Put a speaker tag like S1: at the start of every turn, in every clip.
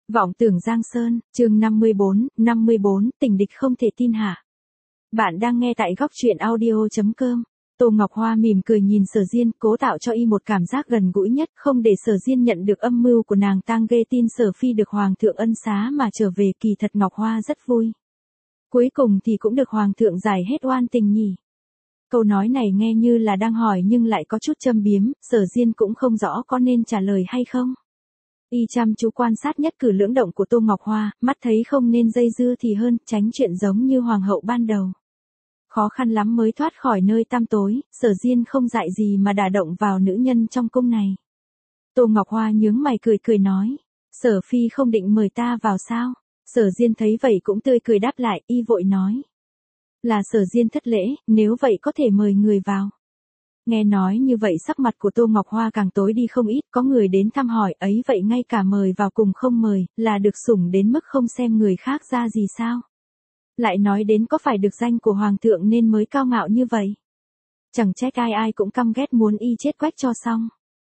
S1: Vọng tưởng Giang Sơn, chương 54, tình địch không thể tin hả? Bạn đang nghe tại góc truyện audio.com. Tô Ngọc Hoa mỉm cười nhìn Sở Diên, cố tạo cho y một cảm giác gần gũi nhất, không để Sở Diên nhận được âm mưu của nàng tang ghê tin Sở Phi được Hoàng thượng ân xá mà trở về. Kỳ thật Ngọc Hoa rất vui. Cuối cùng thì cũng được Hoàng thượng giải hết oan tình nhỉ. Câu nói này nghe như là đang hỏi nhưng lại có chút châm biếm, Sở Diên cũng không rõ có nên trả lời hay không. Y chăm chú quan sát nhất cử lưỡng động của Tô Ngọc Hoa, mắt thấy không nên dây dưa thì hơn, tránh chuyện giống như hoàng hậu ban đầu. Khó khăn lắm mới thoát khỏi nơi tăm tối, Sở Diên không dại gì mà đả động vào nữ nhân trong cung này. Tô Ngọc Hoa nhướng mày cười nói, Sở Phi không định mời ta vào sao? Sở Diên thấy vậy cũng tươi cười đáp lại, y vội nói. Là Sở Diên thất lễ, nếu vậy có thể mời người vào. Nghe nói như vậy sắc mặt của Tô Ngọc Hoa càng tối đi không ít, có người đến thăm hỏi ấy vậy ngay cả mời vào cùng không mời, là được sủng đến mức không xem người khác ra gì sao? Lại nói đến có phải được danh của Hoàng thượng nên mới cao ngạo như vậy? Chẳng trách ai cũng căm ghét muốn y chết quách cho xong.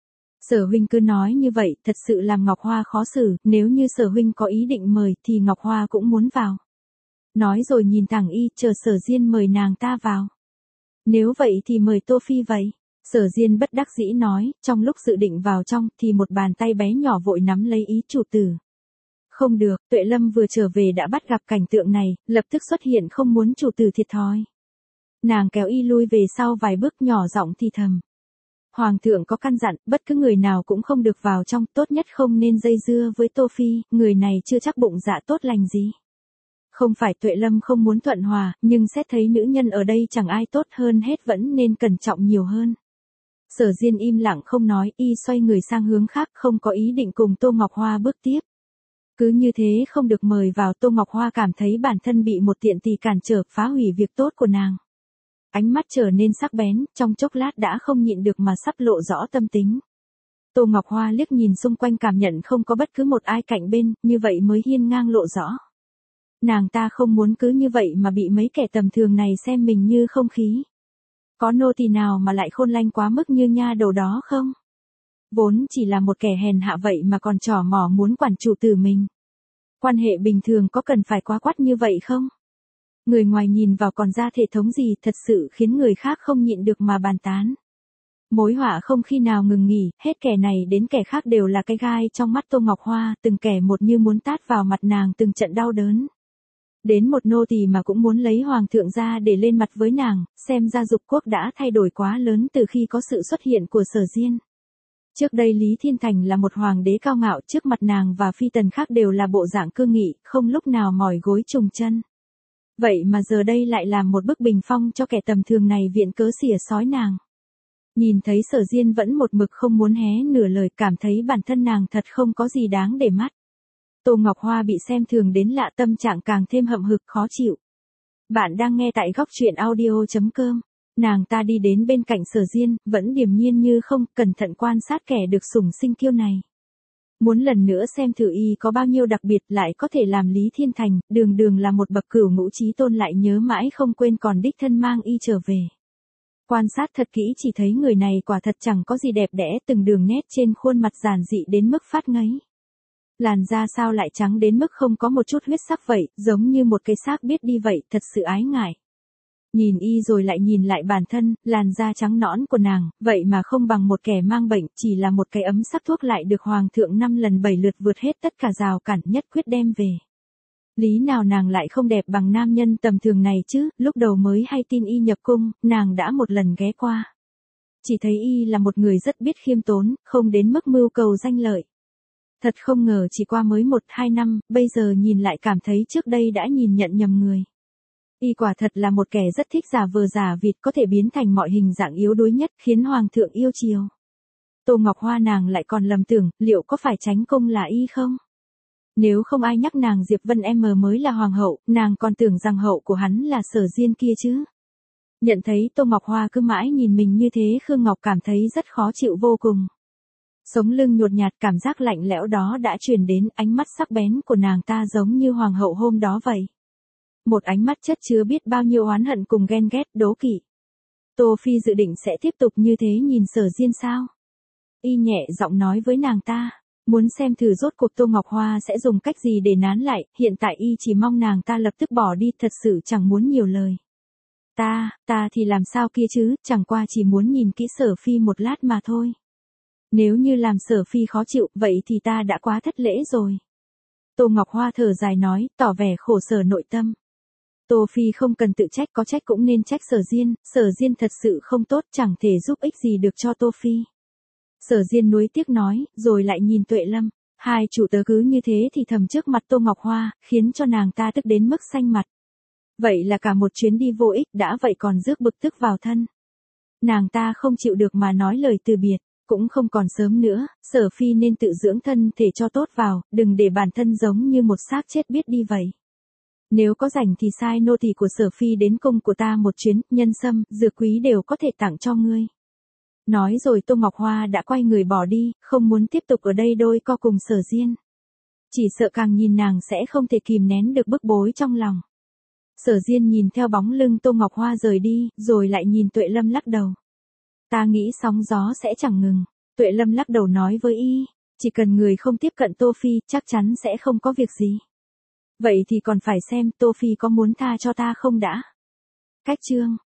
S1: Sở huynh cứ nói như vậy, thật sự làm Ngọc Hoa khó xử, nếu như Sở huynh có ý định mời thì Ngọc Hoa cũng muốn vào. Nói rồi nhìn thẳng y, chờ Sở Diên mời nàng ta vào. Nếu vậy thì mời Tô Phi vậy. Sở Diên bất đắc dĩ nói, trong lúc dự định vào trong thì một bàn tay bé nhỏ vội nắm lấy ý chủ tử. Không được, Tuệ Lâm vừa trở về đã bắt gặp cảnh tượng này, lập tức xuất hiện không muốn chủ tử thiệt thòi. Nàng kéo y lui về sau vài bước nhỏ giọng thì thầm. Hoàng thượng có căn dặn, bất cứ người nào cũng không được vào trong, tốt nhất không nên dây dưa với Tô Phi, người này chưa chắc bụng dạ tốt lành gì. Không phải Tuệ Lâm không muốn thuận hòa, nhưng xét thấy nữ nhân ở đây chẳng ai tốt hơn hết vẫn nên cẩn trọng nhiều hơn. Sở Diên im lặng không nói, y xoay người sang hướng khác, không có ý định cùng Tô Ngọc Hoa bước tiếp. Cứ như thế không được mời vào, Tô Ngọc Hoa cảm thấy bản thân bị một tiện tỳ cản trở, phá hủy việc tốt của nàng. Ánh mắt trở nên sắc bén, trong chốc lát đã không nhịn được mà sắp lộ rõ tâm tính. Tô Ngọc Hoa liếc nhìn xung quanh cảm nhận không có bất cứ một ai cạnh bên, như vậy mới hiên ngang lộ rõ. Nàng ta không muốn cứ như vậy mà bị mấy kẻ tầm thường này xem mình như không khí. Có nô tỳ nào mà lại khôn lanh quá mức như nha đầu đó không? Vốn chỉ là một kẻ hèn hạ vậy mà còn trỏ mỏ muốn quản chủ tử mình. Quan hệ bình thường có cần phải quá quắt như vậy không? Người ngoài nhìn vào còn ra thể thống gì thật sự khiến người khác không nhịn được mà bàn tán. Mối họa không khi nào ngừng nghỉ, hết kẻ này đến kẻ khác đều là cái gai trong mắt Tô Ngọc Hoa, từng kẻ một như muốn tát vào mặt nàng từng trận đau đớn. Đến một nô tỳ mà cũng muốn lấy Hoàng thượng ra để lên mặt với nàng, xem ra Dục Quốc đã thay đổi quá lớn từ khi có sự xuất hiện của Sở Diên. Trước đây Lý Thiên Thành là một hoàng đế cao ngạo, trước mặt nàng và phi tần khác đều là bộ dạng cương nghị, không lúc nào mỏi gối trùng chân. Vậy mà giờ đây lại làm một bức bình phong cho kẻ tầm thường này viện cớ xỉa xói nàng. Nhìn thấy Sở Diên vẫn một mực không muốn hé nửa lời, cảm thấy bản thân nàng thật không có gì đáng để mắt. Tô Ngọc Hoa bị xem thường đến lạ, tâm trạng càng thêm hậm hực khó chịu. Bạn đang nghe tại góc truyện audio.com. Nàng ta đi đến bên cạnh Sở Diên, vẫn điềm nhiên như không, cẩn thận quan sát kẻ được sủng sinh kiêu này. Muốn lần nữa xem thử y có bao nhiêu đặc biệt, lại có thể làm Lý Thiên Thành, đường là một bậc cửu ngũ chí tôn lại nhớ mãi không quên còn đích thân mang y trở về. Quan sát thật kỹ chỉ thấy người này quả thật chẳng có gì đẹp đẽ, từng đường nét trên khuôn mặt giản dị đến mức phát ngấy. Làn da sao lại trắng đến mức không có một chút huyết sắc vậy, giống như một cái xác biết đi vậy, thật sự ái ngại. Nhìn y rồi lại nhìn lại bản thân, làn da trắng nõn của nàng, vậy mà không bằng một kẻ mang bệnh, chỉ là một cái ấm sắc thuốc lại được Hoàng thượng 5 lần 7 lượt vượt hết tất cả rào cản, nhất quyết đem về. Lý nào nàng lại không đẹp bằng nam nhân tầm thường này chứ, lúc đầu mới hay tin y nhập cung, nàng đã một lần ghé qua. Chỉ thấy y là một người rất biết khiêm tốn, không đến mức mưu cầu danh lợi. Thật không ngờ chỉ qua mới 1-2 năm, bây giờ nhìn lại cảm thấy trước đây đã nhìn nhận nhầm người. Y quả thật là một kẻ rất thích giả vờ giả vịt, có thể biến thành mọi hình dạng yếu đuối nhất, khiến Hoàng thượng yêu chiều. Tô Ngọc Hoa nàng lại còn lầm tưởng, liệu có phải Chánh Cung là y không? Nếu không ai nhắc nàng Diệp Vân M mới là hoàng hậu, nàng còn tưởng rằng hậu của hắn là Sở Diên kia chứ. Nhận thấy Tô Ngọc Hoa cứ mãi nhìn mình như thế, Khương Ngọc cảm thấy rất khó chịu vô cùng. Sống lưng nhột nhạt, cảm giác lạnh lẽo đó đã truyền đến, ánh mắt sắc bén của nàng ta giống như hoàng hậu hôm đó vậy. Một ánh mắt chất chứa biết bao nhiêu oán hận cùng ghen ghét, đố kỵ. Tô Phi dự định sẽ tiếp tục như thế nhìn Sở Diên sao? Y nhẹ giọng nói với nàng ta. Muốn xem thử rốt cuộc Tô Ngọc Hoa sẽ dùng cách gì để nán lại, hiện tại y chỉ mong nàng ta lập tức bỏ đi, thật sự chẳng muốn nhiều lời. Ta thì làm sao kia chứ, chẳng qua chỉ muốn nhìn kỹ Sở Phi một lát mà thôi. Nếu như làm Sở Phi khó chịu, vậy thì ta đã quá thất lễ rồi. Tô Ngọc Hoa thở dài nói, tỏ vẻ khổ sở nội tâm. Tô Phi không cần tự trách, có trách cũng nên trách Sở Diên thật sự không tốt, chẳng thể giúp ích gì được cho Tô Phi. Sở Diên nuối tiếc nói, rồi lại nhìn Tuệ Lâm, hai chủ tớ cứ như thế thì thầm trước mặt Tô Ngọc Hoa, khiến cho nàng ta tức đến mức xanh mặt. Vậy là cả một chuyến đi vô ích, đã vậy còn rước bực tức vào thân. Nàng ta không chịu được mà nói lời từ biệt, cũng không còn sớm nữa, Sở Phi nên tự dưỡng thân thể cho tốt vào, đừng để bản thân giống như một xác chết biết đi vậy. Nếu có rảnh thì sai nô tỳ của Sở Phi đến cung của ta một chuyến, nhân sâm, dược quý đều có thể tặng cho ngươi. Nói rồi Tô Ngọc Hoa đã quay người bỏ đi, không muốn tiếp tục ở đây đôi co cùng Sở Diên. Chỉ sợ càng nhìn nàng sẽ không thể kìm nén được bức bối trong lòng. Sở Diên nhìn theo bóng lưng Tô Ngọc Hoa rời đi, rồi lại nhìn Tuệ Lâm lắc đầu. Ta nghĩ sóng gió sẽ chẳng ngừng. Tuệ Lâm lắc đầu nói với y, chỉ cần người không tiếp cận Tô Phi, chắc chắn sẽ không có việc gì. Vậy thì còn phải xem Tô Phi có muốn tha cho ta không đã. Cách chương